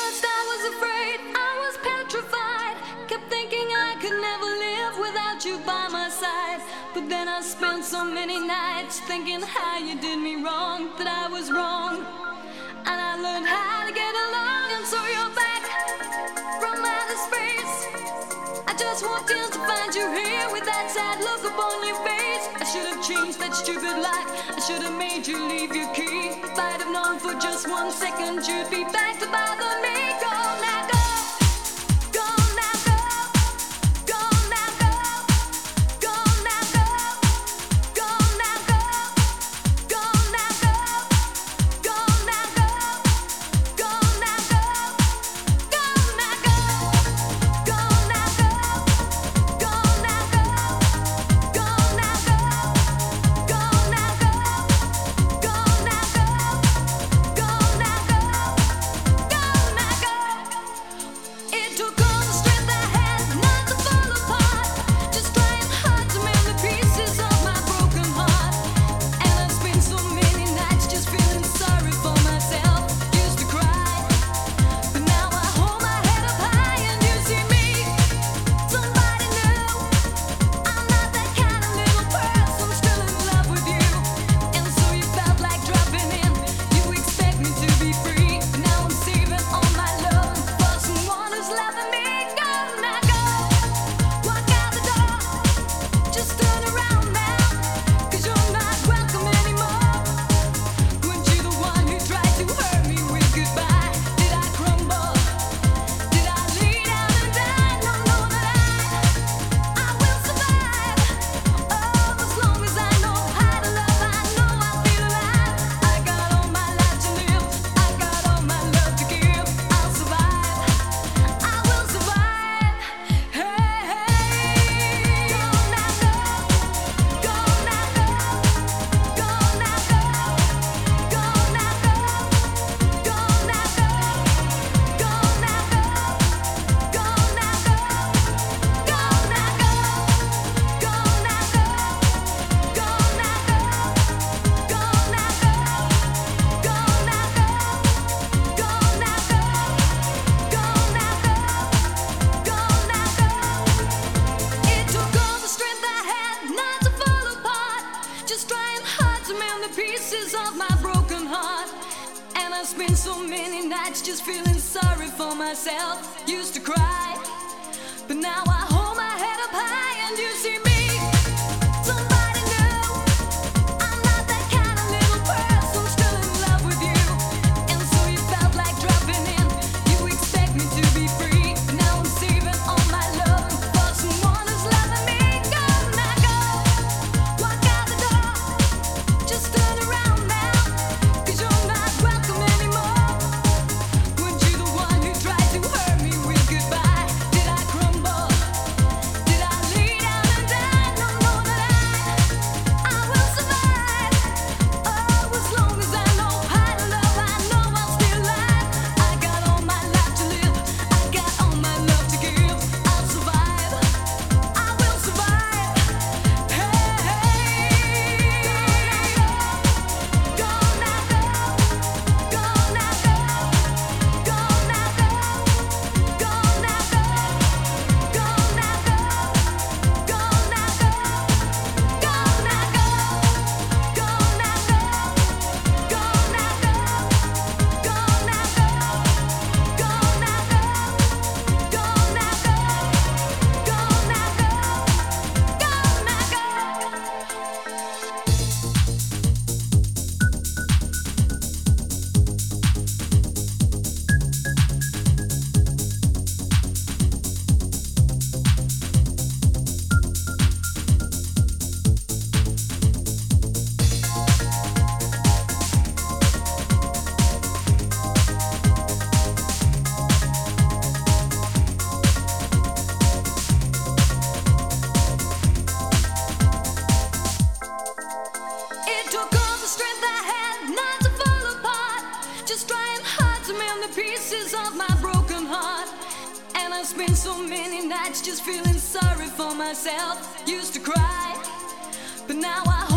first I was afraid, I was petrified. Kept thinking I could never live without you by my side. But then I spent so many nights thinking how you did me wrong, that I was wrong. And I learned how to get along, and so you're back from outer space. I just walked in to find you here with that sad look upon your face. I should have changed that stupid lock, I should have made you leave your key. If I'd have known for just 1 second you'd be back to bother me. Go now, go. Go now, go. Go now, go. Go now, go. Go now, go. Go now, go. Go now, go. Go now, go. Go now, go. Go now, go. Go now, go. Go now, go. Go now, go. Go now, go. Go now, go. Go now, go. It took all the strength I had not to fall apart, just trying hard to mend the pieces of my broken heart. And I've spent so many nights just feeling sorry for myself. Used to cry, but now I hold my head up high and you see me, somebody new. I'm not that kind of little person, still in love with you. And so you felt like dropping in, you expect me to be free. But now I'm saving all my love for someone who's loving me. Go now, go. Walk out the door, just turn around now, 'cause you're not welcome anymore. Weren't you the one who tried to hurt me with goodbye? Did I crumble? Did I lay down and die? No, no, that I will survive. Oh, as long as I know how to love, I know I'll feel alive. I got all my life to live, I got all my love to give. I'll survive, I will survive. Hey, hey. Go now, go. Go now, go. Go now, go. Go now, go. Go now, go. Go now, go. Go now, go. Go now, go. Go now, go. Go now, go. Go now, go. Go now, go. Go now, go. Go now, go. Go now, go. It took all the strength I had not to fall apart, just trying hard to mend the pieces of my broken heart. And I've spent so many nights just feeling sorry for myself. Used to cry, but now I hold my head up high and you see me, somebody new. I'm not that kind of little person, still in love with you. And so you felt like dropping in, you expect me to be free. But now I'm saving all my love for someone who's loving me. Go now, go. Walk out the door, just turn around now, 'cause you're not welcome anymore. Weren't you the one who tried to hurt me with goodbye? Did I crumble? Did I lay down and die? No, no, that I will survive. Oh, as long as I know how to love, I know I'll stay alive. I got all my life to live, I got all my love to give. I'll survive, I will survive. Hey, hey. Go now, go. Go now, go. Go now, go. Go now, go. Go now, go. Go now, go. Go now, go. Go now, go. Go now, go. Go now, go. Go now, go. Go now, go. Go now, go. It took all the strength I had not to fall apart, just trying hard to mend the pieces of my broken heart. And I've spent so many nights just feeling sorry for myself. Used to cry, but now I